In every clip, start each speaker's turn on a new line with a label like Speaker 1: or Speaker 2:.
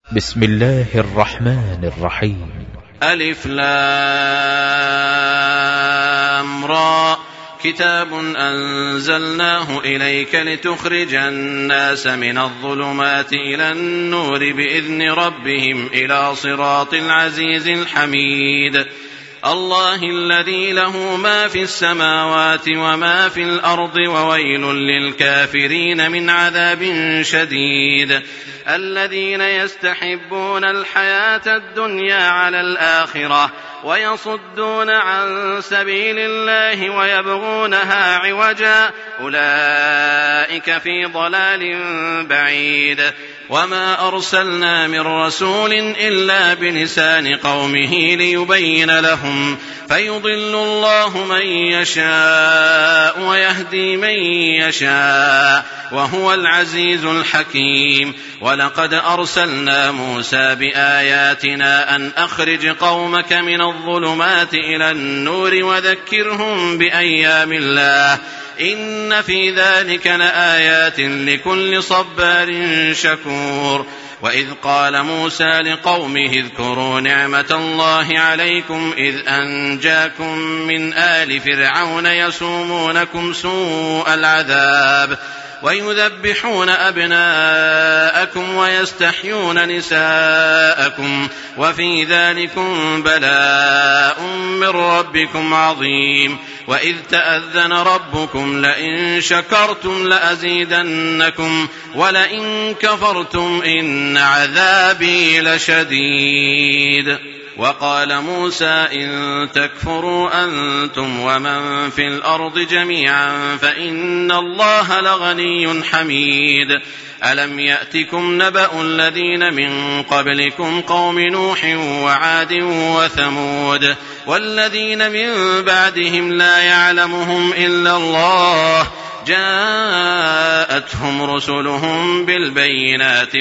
Speaker 1: بسم الله الرحمن الرحيم.
Speaker 2: ألف لام را كتاب أنزلناه إليك لتخرج الناس من الظلمات إلى النور بإذن ربهم إلى صراط العزيز الحميد الله الذي له ما في السماوات وما في الأرض وويل للكافرين من عذاب شديد الذين يستحبون الحياة الدنيا على الآخرة ويصدون عن سبيل الله ويبغونها عوجا أولئك في ضلال بعيد وما أرسلنا من رسول إلا بلسان قومه ليبين لهم فيضل الله من يشاء ويهدي من يشاء وهو العزيز الحكيم ولقد أرسلنا موسى بآياتنا أن أخرج قومك من الظلمات إلى النور وذكرهم بأيام الله إن في ذلك لآيات لكل صبار شكور وإذ قال موسى لقومه اذكروا نعمة الله عليكم إذ أنجاكم من آل فرعون يسومونكم سوء العذاب ويذبحون أبناءكم ويستحيون نساءكم وفي ذلكم بلاء من ربكم عظيم وإذ تأذن ربكم لئن شكرتم لأزيدنكم ولئن كفرتم إن عذابي لشديد وقال موسى إن تكفروا أنتم ومن في الأرض جميعا فإن الله لغني حميد ألم يأتكم نبأ الذين من قبلكم قوم نوح وعاد وثمود والذين من بعدهم لا يعلمهم إلا الله جاءتهم رسلهم بالبينات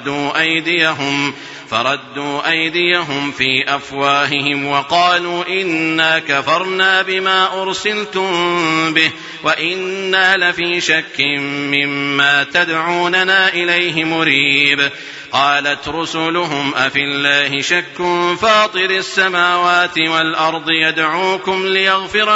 Speaker 2: فردوا أيديهم في أفواههم وقالوا إنا كفرنا بما أرسلتم به وإنا لفي شك مما تدعوننا إليه مريب قالت رسلهم أفي الله شك فاطر السماوات والأرض يدعوكم ليغفر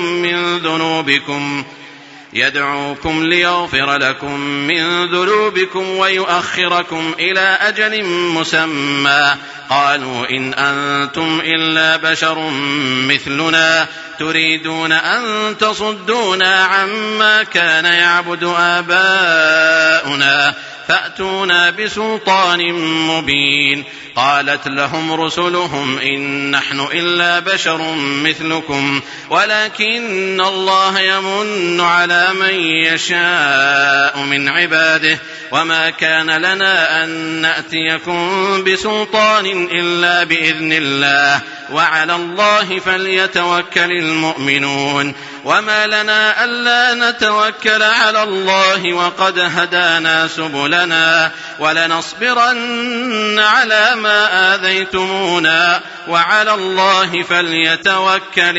Speaker 2: لكم من ذنوبكم ويؤخركم إلى أجل مسمى قالوا إن أنتم إلا بشر مثلنا تريدون أن تصدونا عما كان يعبد آباؤنا فأتونا بسلطان مبين قالت لهم رسلهم إن نحن إلا بشر مثلكم ولكن الله يمن على من يشاء من عباده وما كان لنا أن نأتيكم بسلطان إلا بإذن الله وعلى الله فليتوكل المؤمنون وما لنا ألا نتوكل على الله وقد هدانا سبلنا ولنصبرن على ما آذيتمونا وعلى الله فليتوكل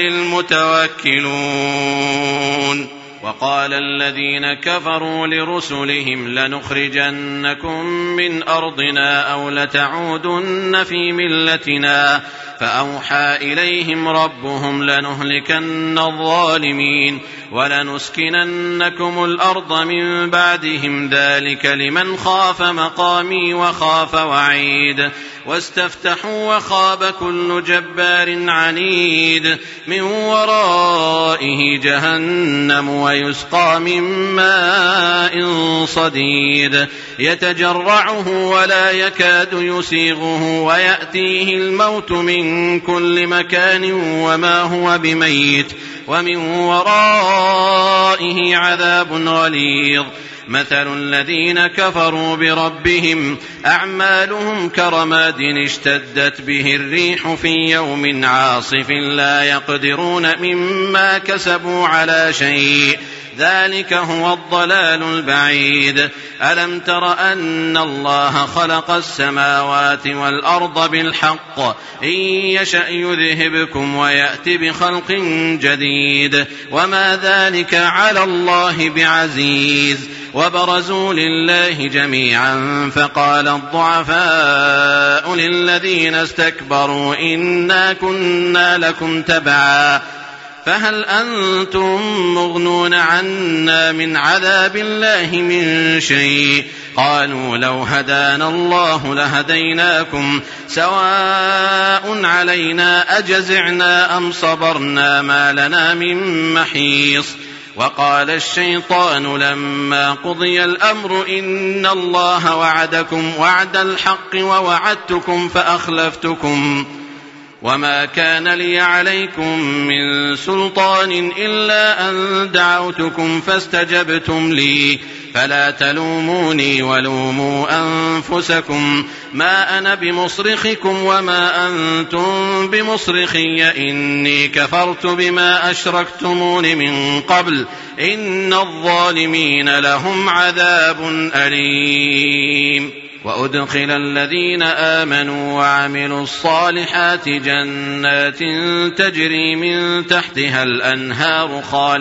Speaker 2: المتوكلون وقال الذين كفروا لرسلهم لنخرجنكم من أرضنا أو لتعودن في ملتنا فأوحى إليهم ربهم لنهلكن الظالمين ولنسكننكم الأرض من بعدهم ذلك لمن خاف مقامي وخاف وعيد واستفتحوا وخاب كل جبار عنيد من ورائه جهنم ويسقى من ماء صديد يتجرعه ولا يكاد يسيغه ويأتيه الموت من كل مكان وما هو بميت ومن ورائه عذاب غليظ مثل الذين كفروا بربهم أعمالهم كرماد اشتدت به الريح في يوم عاصف لا يقدرون مما كسبوا على شيء ذلك هو الضلال البعيد. ألم تر أن الله خلق السماوات والأرض بالحق إن يشأ يذهبكم ويأتي بخلق جديد وما ذلك على الله بعزيز. وبرزوا لله جميعا فقال الضعفاء للذين استكبروا إنا كنا لكم تبعا فهل أنتم مغنون عنا من عذاب الله من شيء قالوا لو هدانا الله لهديناكم سواء علينا أجزعنا أم صبرنا ما لنا من محيص. وقال الشيطان لما قضي الأمر إن الله وعدكم وعد الحق ووعدتكم فأخلفتكم وما كان لي عليكم من سلطان إلا أن دعوتكم فاستجبتم لي فلا تلوموني ولوموا أنفسكم ما أنا بمصرخكم وما أنتم بمصرخي إني كفرت بما أشركتمون من قبل إن الظالمين لهم عذاب أليم. وأدخل الذين آمنوا وعملوا الصالحات جنات تجري من تحتها الأنهار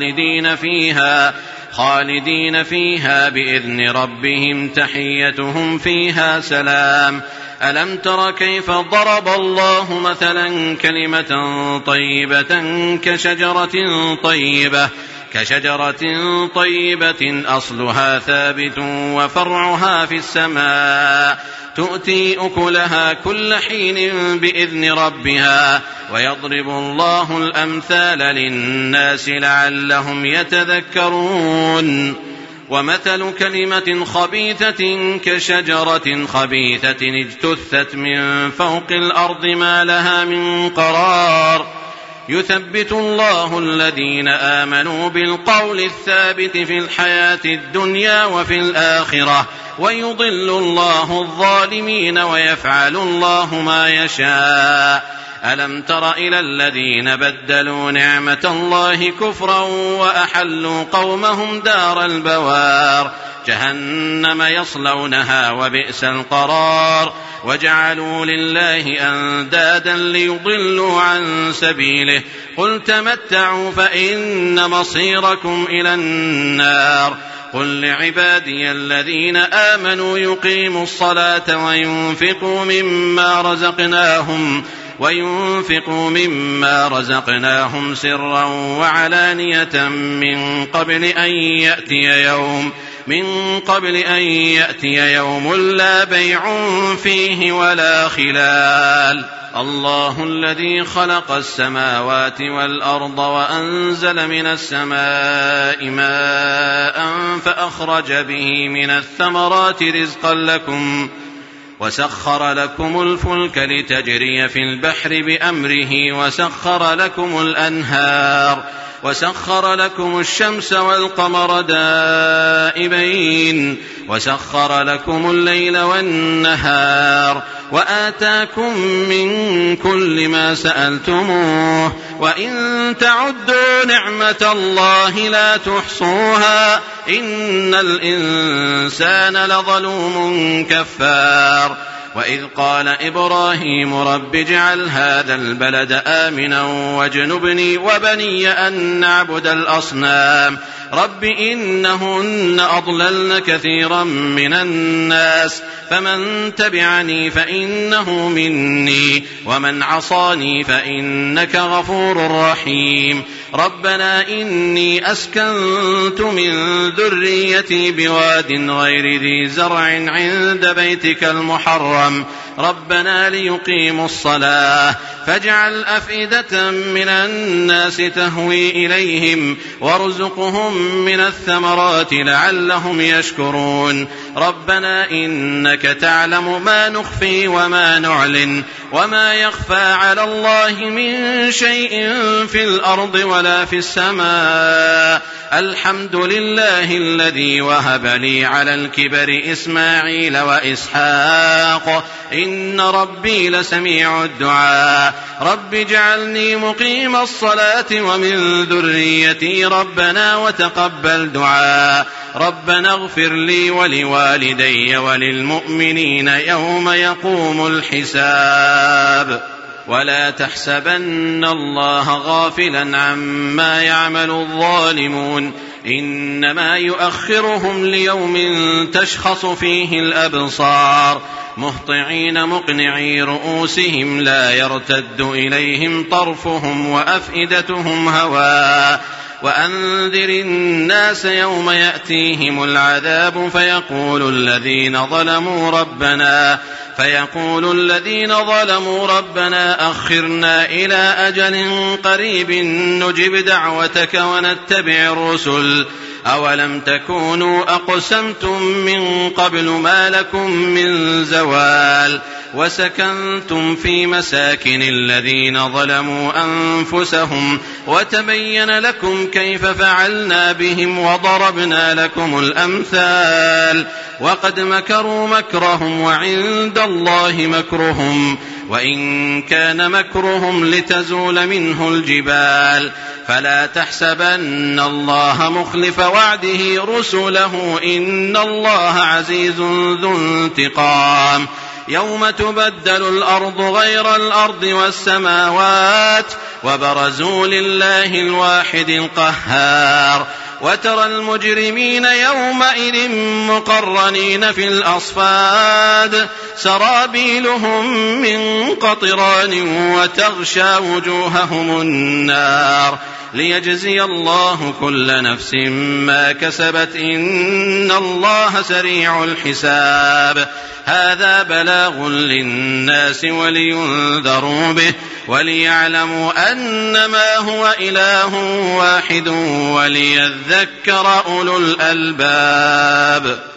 Speaker 2: خالدين فيها بإذن ربهم تحيتهم فيها سلام. ألم تر كيف ضرب الله مثلا كلمة طيبة كشجرة طيبة أصلها ثابت وفرعها في السماء تؤتي أكلها كل حين بإذن ربها ويضرب الله الأمثال للناس لعلهم يتذكرون. ومثل كلمة خبيثة كشجرة خبيثة اجتثت من فوق الأرض ما لها من قرار يثبت الله الذين آمنوا بالقول الثابت في الحياة الدنيا وفي الآخرة ويضل الله الظالمين ويفعل الله ما يشاء. ألم تر إلى الذين بدلوا نعمة الله كفرا وأحلوا قومهم دار البوار جهنم يصلونها وبئس القرار وجعلوا لله أندادا ليضلوا عن سبيله قل تمتعوا فإن مصيركم إلى النار. قل لعبادي الذين آمنوا يقيموا الصلاة وينفقوا مما رزقناهم سرا وعلانية من قبل أن يأتي يوم لا بيع فيه ولا خلال. الله الذي خلق السماوات والأرض وأنزل من السماء ماء فأخرج به من الثمرات رزقا لكم وسخر لكم الفلك لتجري في البحر بأمره وسخر لكم الأنهار وسخر لكم الشمس والقمر دائبين وسخر لكم الليل والنهار وآتاكم من كل ما سألتموه وإن تعدوا نعمة الله لا تحصوها إن الإنسان لظلوم كفار. وإذ قال إبراهيم رب اجعل هذا البلد آمنا واجنبني وبني أن نعبد الأصنام رب إنهن أضللن كثيرا من الناس فمن تبعني فإنه مني ومن عصاني فإنك غفور رحيم. ربنا إني أسكنت من ذريتي بواد غير ذي زرع عند بيتك المحرم ربنا ليقيموا الصلاة فاجعل أفئدة من الناس تهوي إليهم وارزقهم من الثمرات لعلهم يشكرون. ربنا إنك تعلم ما نخفي وما نعلن وما يخفى على الله من شيء في الأرض ولا في السماء الحمد لله الذي وهب لي على الكبر إسماعيل وإسحاق إن ربي لسميع الدعاء رب اجعلني مقيم الصلاة ومن ذريتي ربنا وتقبل دعاء ربنا اغفر لي ولوالدي وللمؤمنين يوم يقوم الحساب ولا تحسبن الله غافلا عما يعمل الظالمون إنما يؤخرهم ليوم تشخص فيه الأبصار مهطعين مقنعي رؤوسهم لا يرتد إليهم طرفهم وأفئدتهم هواء وأنذر الناس يوم يأتيهم العذاب فيقول الذين ظلموا ربنا أخرنا إلى أجل قريب نجب دعوتك ونتبع الرسل أولم تكونوا أقسمتم من قبل ما لكم من زوال وسكنتم في مساكن الذين ظلموا أنفسهم وتبين لكم كيف فعلنا بهم وضربنا لكم الأمثال وقد مكروا مكرهم وعند الله مكرهم وإن كان مكرهم لتزول منه الجبال فلا تحسبن الله مخلف وعده رسله إن الله عزيز ذو انتقام يوم تبدل الأرض غير الأرض والسماوات وبرزوا لله الواحد القهار وترى المجرمين يومئذ مقرنين في الأصفاد سرابيلهم من قطران وتغشى وجوههم النار ليجزي الله كل نفس ما كسبت إن الله سريع الحساب هذا بلاغ للناس ولينذروا به وليعلموا أنما هو إله واحد وليذكر أولو الألباب.